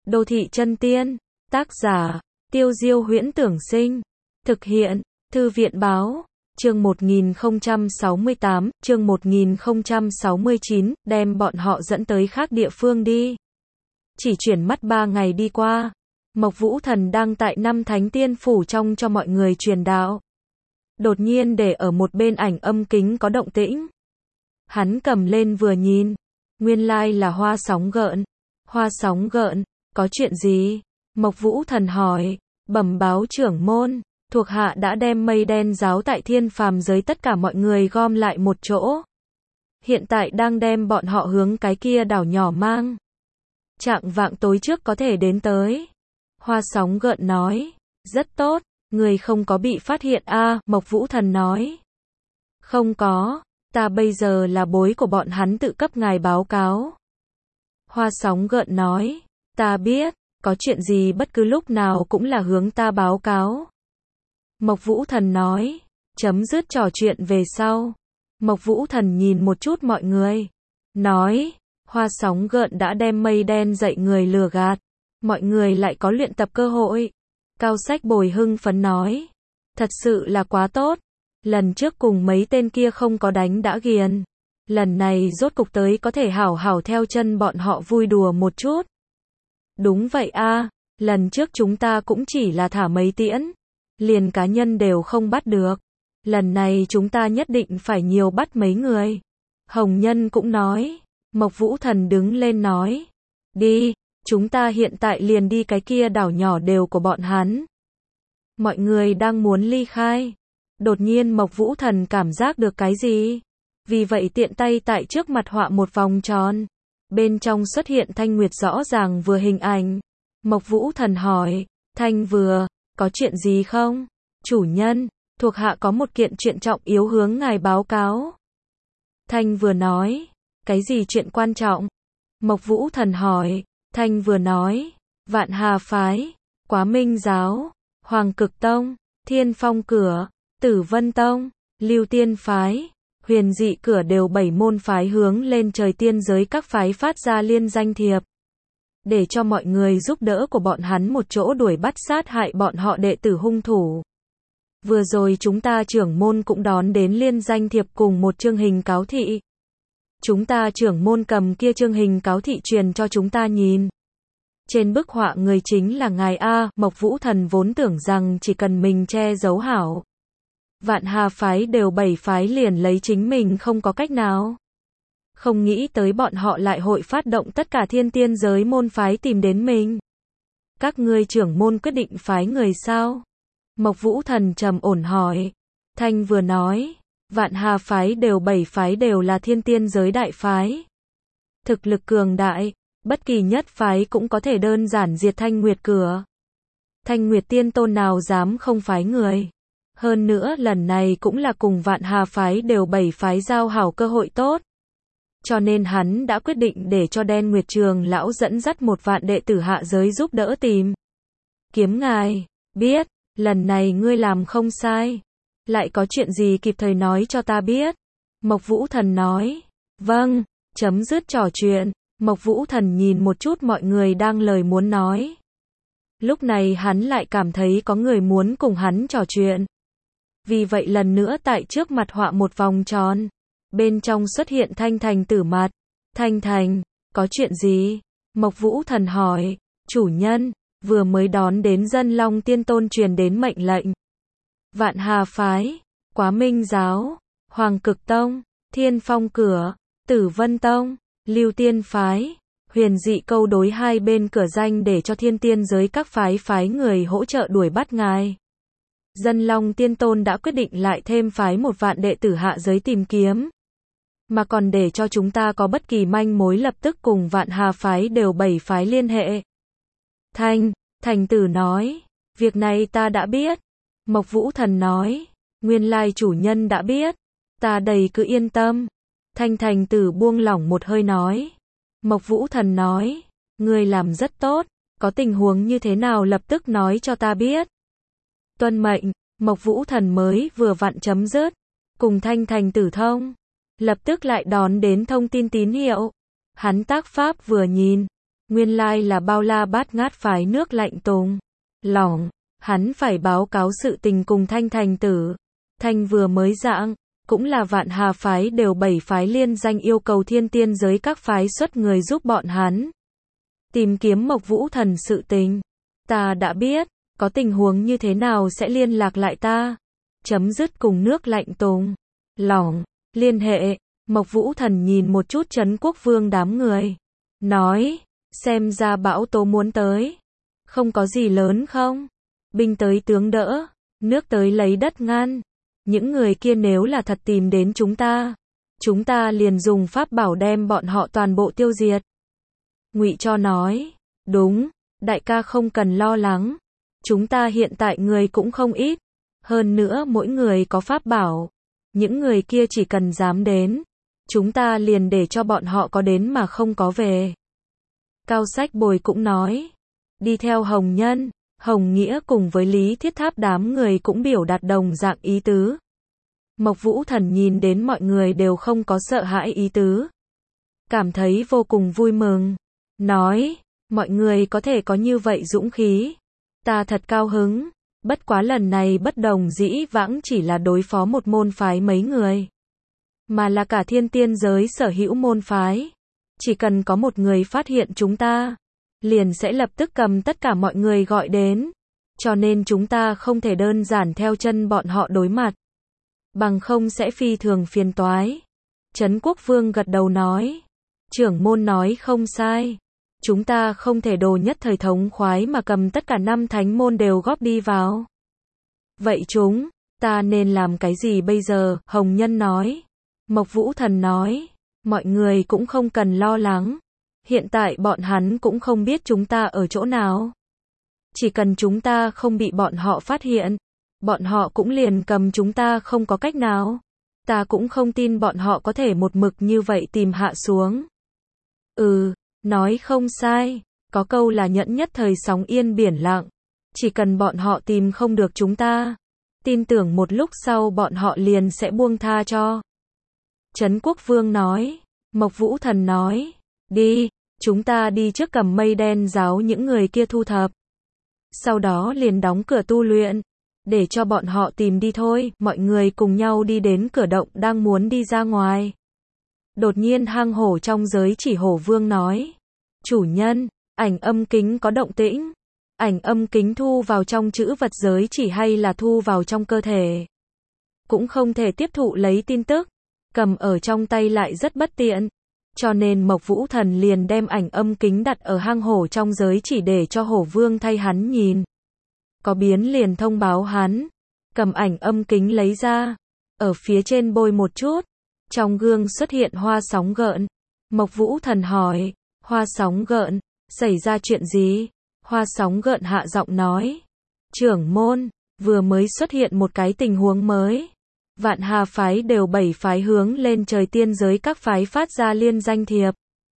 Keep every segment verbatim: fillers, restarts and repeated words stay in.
Đô thị chân tiên, tác giả, Tiêu Diêu Huyễn Tưởng Sinh, thực hiện, Thư viện Báo, chương một nghìn không trăm sáu mươi tám, chương một nghìn không trăm sáu mươi chín, đem bọn họ dẫn tới khác địa phương đi. Chỉ chuyển mắt ba ngày đi qua, Mộc Vũ Thần đang tại năm Thánh Tiên Phủ trong cho mọi người truyền đạo. Đột nhiên để ở một bên ảnh âm kính có động tĩnh. Hắn cầm lên vừa nhìn, nguyên lai là Hoa Sóng Gợn. Hoa Sóng Gợn, có chuyện gì? Mộc Vũ Thần hỏi, bẩm báo trưởng môn, thuộc hạ đã đem mây đen giáo tại thiên phàm giới tất cả mọi người gom lại một chỗ. Hiện tại đang đem bọn họ hướng cái kia đảo nhỏ mang. Trạng vạng tối trước có thể đến tới. Hoa Sóng Gợn nói, rất tốt, người không có bị phát hiện a à, Mộc Vũ Thần nói. Không có, ta bây giờ là bối của bọn hắn tự cấp ngài báo cáo. Hoa Sóng Gợn nói, ta biết, có chuyện gì bất cứ lúc nào cũng là hướng ta báo cáo. Mộc Vũ Thần nói, chấm dứt trò chuyện về sau. Mộc Vũ Thần nhìn một chút mọi người, nói, Hoa Sóng Gợn đã đem mây đen dạy người lừa gạt, mọi người lại có luyện tập cơ hội. Cao Sách Bồi hưng phấn nói, thật sự là quá tốt, lần trước cùng mấy tên kia không có đánh đã ghiền, lần này rốt cục tới có thể hảo hảo theo chân bọn họ vui đùa một chút. Đúng vậy a, lần trước chúng ta cũng chỉ là thả mấy tiễn, liền cá nhân đều không bắt được, lần này chúng ta nhất định phải nhiều bắt mấy người. Hồng Nhân cũng nói. Mộc Vũ Thần đứng lên nói, đi, chúng ta hiện tại liền đi cái kia đảo nhỏ đều của bọn hắn. Mọi người đang muốn ly khai, đột nhiên Mộc Vũ Thần cảm giác được cái gì, vì vậy tiện tay tại trước mặt họa một vòng tròn, bên trong xuất hiện Thanh Nguyệt rõ ràng vừa hình ảnh. Mộc Vũ Thần hỏi, Thanh vừa, có chuyện gì không? Chủ nhân, thuộc hạ có một kiện chuyện trọng yếu hướng ngài báo cáo. Thanh vừa nói, cái gì chuyện quan trọng? Mộc Vũ Thần hỏi. Thanh vừa nói, Vạn Hà Phái, Quá Minh Giáo, Hoàng Cực Tông, Thiên Phong Cửa, Tử Vân Tông, Lưu Tiên Phái, Huyền Dị Cửa đều bảy môn phái hướng lên trời tiên giới các phái phát ra liên danh thiệp, để cho mọi người giúp đỡ của bọn hắn một chỗ đuổi bắt sát hại bọn họ đệ tử hung thủ. Vừa rồi chúng ta trưởng môn cũng đón đến liên danh thiệp cùng một chương hình cáo thị. Chúng ta trưởng môn cầm kia chương hình cáo thị truyền cho chúng ta nhìn. Trên bức họa người chính là ngài A. Mộc Vũ Thần vốn tưởng rằng chỉ cần mình che giấu hảo, Vạn Hà Phái đều bảy phái liền lấy chính mình không có cách nào. Không nghĩ tới bọn họ lại hội phát động tất cả thiên tiên giới môn phái tìm đến mình. Các ngươi trưởng môn quyết định phái người sao? Mộc Vũ Thần trầm ổn hỏi. Thanh vừa nói, Vạn Hà Phái đều bảy phái đều là thiên tiên giới đại phái. Thực lực cường đại, bất kỳ nhất phái cũng có thể đơn giản diệt Thanh Nguyệt Cửa. Thanh Nguyệt Tiên Tôn nào dám không phái người. Hơn nữa lần này cũng là cùng Vạn Hà Phái đều bảy phái giao hảo cơ hội tốt. Cho nên hắn đã quyết định để cho Đen Nguyệt Trường lão dẫn dắt một vạn đệ tử hạ giới giúp đỡ tìm kiếm ngài. Biết, lần này ngươi làm không sai. Lại có chuyện gì kịp thời nói cho ta biết. Mộc Vũ Thần nói. Vâng, chấm dứt trò chuyện. Mộc Vũ Thần nhìn một chút mọi người đang lời muốn nói. Lúc này hắn lại cảm thấy có người muốn cùng hắn trò chuyện. Vì vậy lần nữa tại trước mặt họa một vòng tròn. Bên trong xuất hiện Thanh Thành Tử mặt. Thanh Thành, có chuyện gì? Mộc Vũ Thần hỏi. Chủ nhân, vừa mới đón đến Dân Long Tiên Tôn truyền đến mệnh lệnh. Vạn Hà Phái, Quá Minh Giáo, Hoàng Cực Tông, Thiên Phong Cửa, Tử Vân Tông, Lưu Tiên Phái, Huyền Dị câu đối hai bên cửa danh để cho thiên tiên giới các phái phái người hỗ trợ đuổi bắt ngài. Dân Long Tiên Tôn đã quyết định lại thêm phái một vạn đệ tử hạ giới tìm kiếm. Mà còn để cho chúng ta có bất kỳ manh mối lập tức cùng Vạn Hà Phái đều bảy phái liên hệ. Thanh, Thành Tử nói, việc này ta đã biết. Mộc Vũ Thần nói, nguyên lai chủ nhân đã biết, ta đầy cứ yên tâm. Thanh Thành Tử buông lỏng một hơi nói. Mộc Vũ Thần nói, ngươi làm rất tốt, có tình huống như thế nào lập tức nói cho ta biết. Tuân mệnh. Mộc Vũ Thần mới vừa vặn chấm dứt, cùng Thanh Thành Tử thông, lập tức lại đón đến thông tin tín hiệu. Hắn tác pháp vừa nhìn, Nguyên lai là Bao La Bát Ngát phái nước lạnh tùng. Lỏng, hắn phải báo cáo sự tình cùng Thanh thành tử. Thanh vừa mới giảng, cũng là Vạn Hà phái đều bảy phái liên danh yêu cầu thiên tiên giới các phái xuất người giúp bọn hắn. Tìm kiếm Mộc Vũ Thần sự tình. Ta đã biết, có tình huống như thế nào sẽ liên lạc lại ta. Chấm dứt cùng nước lạnh tùng. Lỏng, liên hệ, Mộc Vũ Thần nhìn một chút Trấn Quốc Vương đám người. Nói, xem ra bão tố muốn tới. Không có gì lớn không? Binh tới tướng đỡ, nước tới lấy đất ngăn. Những người kia nếu là thật tìm đến chúng ta, chúng ta liền dùng pháp bảo đem bọn họ toàn bộ tiêu diệt. Ngụy Cho nói, đúng, đại ca không cần lo lắng. Chúng ta hiện tại người cũng không ít. Hơn nữa mỗi người có pháp bảo. Những người kia chỉ cần dám đến, chúng ta liền để cho bọn họ có đến mà không có về. Cao Sách Bồi cũng nói, đi theo Hồng Nhân, Hồng Nghĩa cùng với Lý Thiết Tháp đám người cũng biểu đạt đồng dạng ý tứ. Mộc Vũ Thần nhìn đến mọi người đều không có sợ hãi ý tứ. Cảm thấy vô cùng vui mừng. Nói, mọi người có thể có như vậy dũng khí. Ta thật cao hứng. Bất quá lần này bất đồng dĩ vãng chỉ là đối phó một môn phái mấy người. Mà là cả thiên tiên giới sở hữu môn phái. Chỉ cần có một người phát hiện chúng ta, liền sẽ lập tức cầm tất cả mọi người gọi đến. Cho nên chúng ta không thể đơn giản theo chân bọn họ đối mặt. Bằng không sẽ phi thường phiền toái. Trấn Quốc Vương gật đầu nói. Trưởng môn nói không sai. Chúng ta không thể đồ nhất thời thống khoái mà cầm tất cả năm thánh môn đều góp đi vào. Vậy chúng, ta nên làm cái gì bây giờ? Hồng Nhân nói. Mộc Vũ Thần nói. Mọi người cũng không cần lo lắng. Hiện tại bọn hắn cũng không biết chúng ta ở chỗ nào. Chỉ cần chúng ta không bị bọn họ phát hiện, bọn họ cũng liền cầm chúng ta không có cách nào. Ta cũng không tin bọn họ có thể một mực như vậy tìm hạ xuống. Ừ, nói không sai. Có câu là nhẫn nhất thời sóng yên biển lặng. Chỉ cần bọn họ tìm không được chúng ta, tin tưởng một lúc sau bọn họ liền sẽ buông tha cho. Trấn Quốc Vương nói. Mộc Vũ Thần nói. Đi, chúng ta đi trước cầm mây đen giáo những người kia thu thập. Sau đó liền đóng cửa tu luyện. Để cho bọn họ tìm đi thôi. Mọi người cùng nhau đi đến cửa động đang muốn đi ra ngoài. Đột nhiên hang hổ trong giới chỉ hổ vương nói. Chủ nhân, ảnh âm kính có động tĩnh. Ảnh âm kính thu vào trong chữ vật giới chỉ hay là thu vào trong cơ thể. Cũng không thể tiếp thụ lấy tin tức. Cầm ở trong tay lại rất bất tiện. Cho nên Mộc Vũ Thần liền đem ảnh âm kính đặt ở hang hổ trong giới chỉ để cho hổ vương thay hắn nhìn. Có biến liền thông báo hắn. Cầm ảnh âm kính lấy ra. Ở phía trên bôi một chút. Trong gương xuất hiện hoa sóng gợn. Mộc Vũ Thần hỏi. Hoa sóng gợn, xảy ra chuyện gì? Hoa sóng gợn hạ giọng nói. Trưởng môn, vừa mới xuất hiện một cái tình huống mới. Vạn Hà phái đều bảy phái hướng lên trời tiên giới các phái phát ra liên danh thiệp.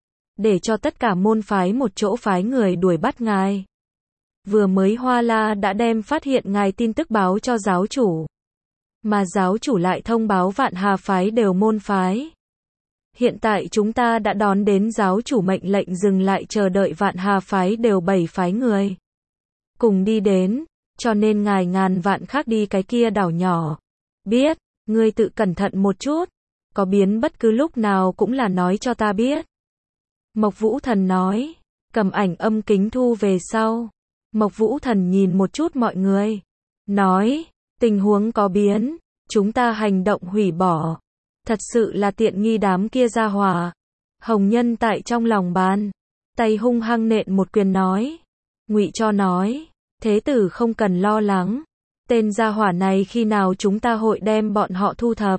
Để cho tất cả môn phái một chỗ phái người đuổi bắt ngài. Vừa mới Hoa La đã đem phát hiện ngài tin tức báo cho giáo chủ. Mà giáo chủ lại thông báo Vạn Hà phái đều môn phái. Hiện tại chúng ta đã đón đến giáo chủ mệnh lệnh dừng lại chờ đợi Vạn Hà phái đều bảy phái người. Cùng đi đến, cho nên ngài ngàn vạn khác đi cái kia đảo nhỏ. Biết, ngươi tự cẩn thận một chút. Có biến bất cứ lúc nào cũng là nói cho ta biết. Mộc Vũ Thần nói. Cầm ảnh âm kính thu về sau. Mộc Vũ Thần nhìn một chút mọi người. Nói, tình huống có biến. Chúng ta hành động hủy bỏ. Thật sự là tiện nghi đám kia ra hỏa. Hồng Nhân tại trong lòng bàn. Tay hung hăng nện một quyền nói. Ngụy Cho nói. Thế tử không cần lo lắng. Tên gia hỏa này khi nào chúng ta hội đem bọn họ thu thập.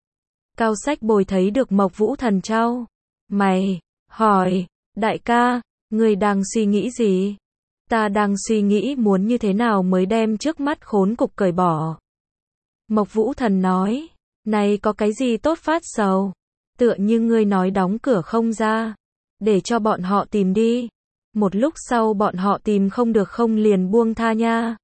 Cao Sách Bồi thấy được Mộc Vũ Thần trao mày, hỏi, đại ca, người đang suy nghĩ gì? Ta đang suy nghĩ muốn như thế nào mới đem trước mắt khốn cục cởi bỏ. Mộc Vũ Thần nói, này có cái gì tốt phát sầu? Tựa như ngươi nói đóng cửa không ra, để cho bọn họ tìm đi. Một lúc sau bọn họ tìm không được không liền buông tha nha.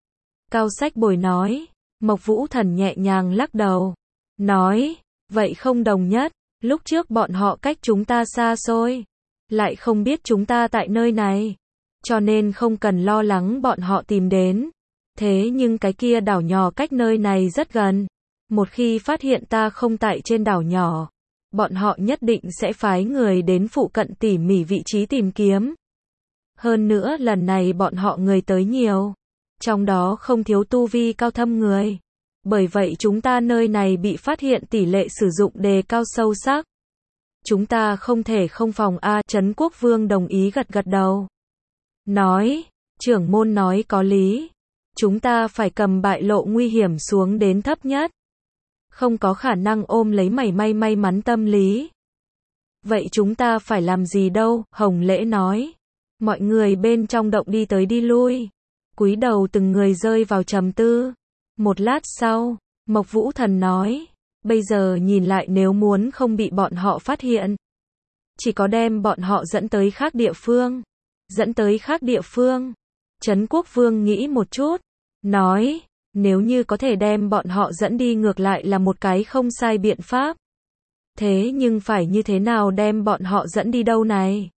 Cao Sách Bồi nói. Mộc Vũ Thần nhẹ nhàng lắc đầu. Nói, vậy không đồng nhất. Lúc trước bọn họ cách chúng ta xa xôi. lại không biết chúng ta tại nơi này, cho nên không cần lo lắng bọn họ tìm đến. Thế nhưng cái kia đảo nhỏ cách nơi này rất gần. Một khi phát hiện ta không tại trên đảo nhỏ, bọn họ nhất định sẽ phái người đến phụ cận tỉ mỉ vị trí tìm kiếm. Hơn nữa lần này bọn họ người tới nhiều, trong đó không thiếu tu vi cao thâm người. Bởi vậy chúng ta nơi này bị phát hiện tỷ lệ sử dụng đề cao sâu sắc. Chúng ta không thể không phòng a. Trấn Quốc Vương đồng ý gật gật đầu. Nói, trưởng môn nói có lý. Chúng ta phải cầm bại lộ nguy hiểm xuống đến thấp nhất. Không có khả năng ôm lấy mảy may may mắn tâm lý. Vậy chúng ta phải làm gì đâu, Hồng Lễ nói. Mọi người bên trong động đi tới đi lui. Cúi đầu từng người rơi vào trầm tư. Một lát sau, Mộc Vũ Thần nói. Bây giờ nhìn lại nếu muốn không bị bọn họ phát hiện. Chỉ có đem bọn họ dẫn tới khác địa phương. Dẫn tới khác địa phương. Trấn Quốc Vương nghĩ một chút. Nói, nếu như có thể đem bọn họ dẫn đi ngược lại là một cái không sai biện pháp. Thế nhưng phải như thế nào đem bọn họ dẫn đi đâu này?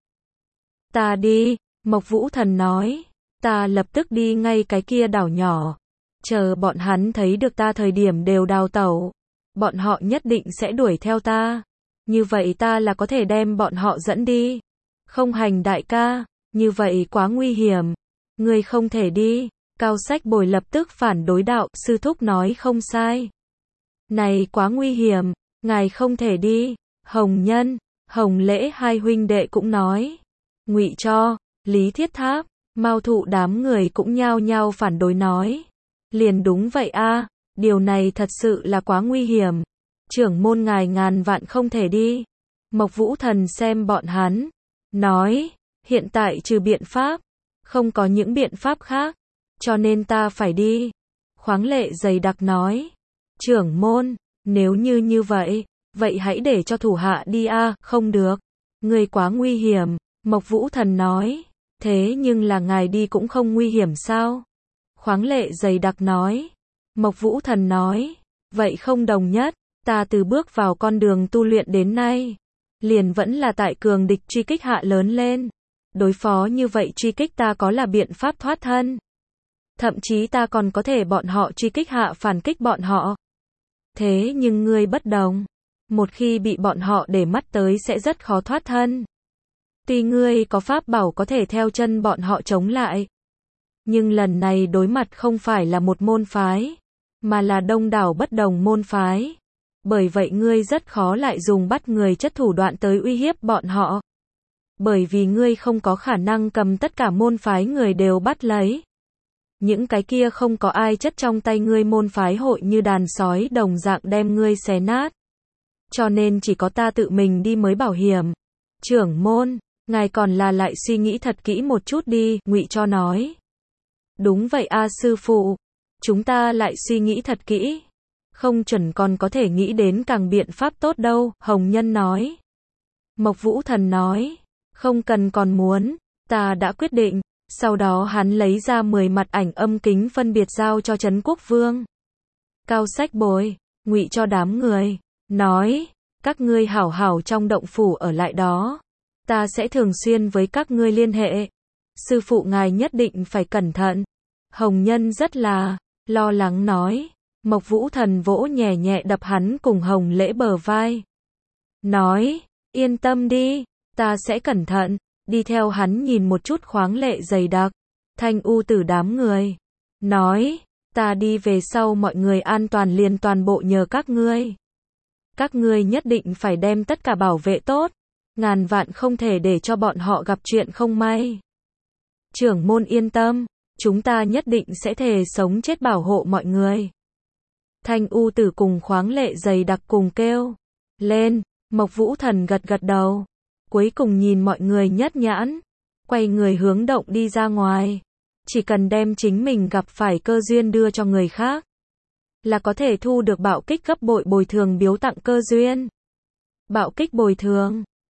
Ta đi, Mộc Vũ Thần nói. Ta lập tức đi ngay cái kia đảo nhỏ. Chờ bọn hắn thấy được ta thời điểm đều đào tẩu. Bọn họ nhất định sẽ đuổi theo ta. Như vậy ta là có thể đem bọn họ dẫn đi. Không Hành đại ca, như vậy quá nguy hiểm. Ngươi không thể đi. Cao Sách Bồi lập tức phản đối đạo, sư thúc nói không sai. Này quá nguy hiểm, ngài không thể đi. Hồng Nhân, Hồng Lễ hai huynh đệ cũng nói. Ngụy Cho, Lý Thiết Tháp, Mao Thụ đám người cũng nhao nhao phản đối nói. Liền đúng vậy a, điều này thật sự là quá nguy hiểm. Trưởng môn ngài ngàn vạn không thể đi. Mộc Vũ Thần xem bọn hắn, nói, hiện tại trừ biện pháp, không có những biện pháp khác, cho nên ta phải đi. Khoáng Lệ dày đặc nói, trưởng môn, nếu như như vậy, vậy hãy để cho thủ hạ đi a, không được, người quá nguy hiểm. Mộc Vũ Thần nói, thế nhưng là ngài đi cũng không nguy hiểm sao? Khoáng Lệ dày đặc nói, Mộc Vũ Thần nói, vậy không đồng nhất, ta từ bước vào con đường tu luyện đến nay, liền vẫn là tại cường địch truy kích hạ lớn lên. Đối phó như vậy truy kích ta có là biện pháp thoát thân. Thậm chí ta còn có thể bọn họ truy kích hạ phản kích bọn họ. Thế nhưng ngươi bất đồng. Một khi bị bọn họ để mắt tới sẽ rất khó thoát thân. Tuy ngươi có pháp bảo có thể theo chân bọn họ chống lại. Nhưng lần này đối mặt không phải là một môn phái, mà là đông đảo bất đồng môn phái. Bởi vậy ngươi rất khó lại dùng bắt người chất thủ đoạn tới uy hiếp bọn họ. Bởi vì ngươi không có khả năng cầm tất cả môn phái người đều bắt lấy. Những cái kia không có ai chất trong tay ngươi môn phái hội như đàn sói đồng dạng đem ngươi xé nát. Cho nên chỉ có ta tự mình đi mới bảo hiểm. Trưởng môn, ngài còn là lại suy nghĩ thật kỹ một chút đi, Ngụy Cho nói. Đúng vậy a sư phụ, chúng ta lại suy nghĩ thật kỹ. Không chuẩn còn có thể nghĩ đến càng biện pháp tốt đâu, Hồng Nhân nói. Mộc Vũ Thần nói, không cần còn muốn, ta đã quyết định. Sau đó hắn lấy ra mười mặt ảnh âm kính phân biệt giao cho Trấn Quốc Vương. Cao Sách Bồi, Ngụy Cho đám người, nói, các ngươi hảo hảo trong động phủ ở lại đó. Ta sẽ thường xuyên với các ngươi liên hệ. Sư phụ ngài nhất định phải cẩn thận. Hồng Nhân rất là lo lắng nói. Mộc Vũ Thần vỗ nhẹ nhẹ đập hắn cùng Hồng Lễ bờ vai. Nói, yên tâm đi, ta sẽ cẩn thận. Đi theo hắn nhìn một chút Khoáng Lệ dày đặc. Thanh U Tử đám người. Nói, ta đi về sau mọi người an toàn liền toàn bộ nhờ các ngươi. Các ngươi nhất định phải đem tất cả bảo vệ tốt. Ngàn vạn không thể để cho bọn họ gặp chuyện không may. Trưởng môn yên tâm, chúng ta nhất định sẽ thề sống chết bảo hộ mọi người. Thanh U Tử cùng Khoáng Lệ dày đặc cùng kêu lên. Mộc Vũ Thần gật gật đầu. Cuối cùng nhìn mọi người nhất nhãn, quay người hướng động đi ra ngoài. Chỉ cần đem chính mình gặp phải cơ duyên đưa cho người khác, là có thể thu được bạo kích gấp bội bồi thường biếu tặng cơ duyên. Bạo kích bồi thường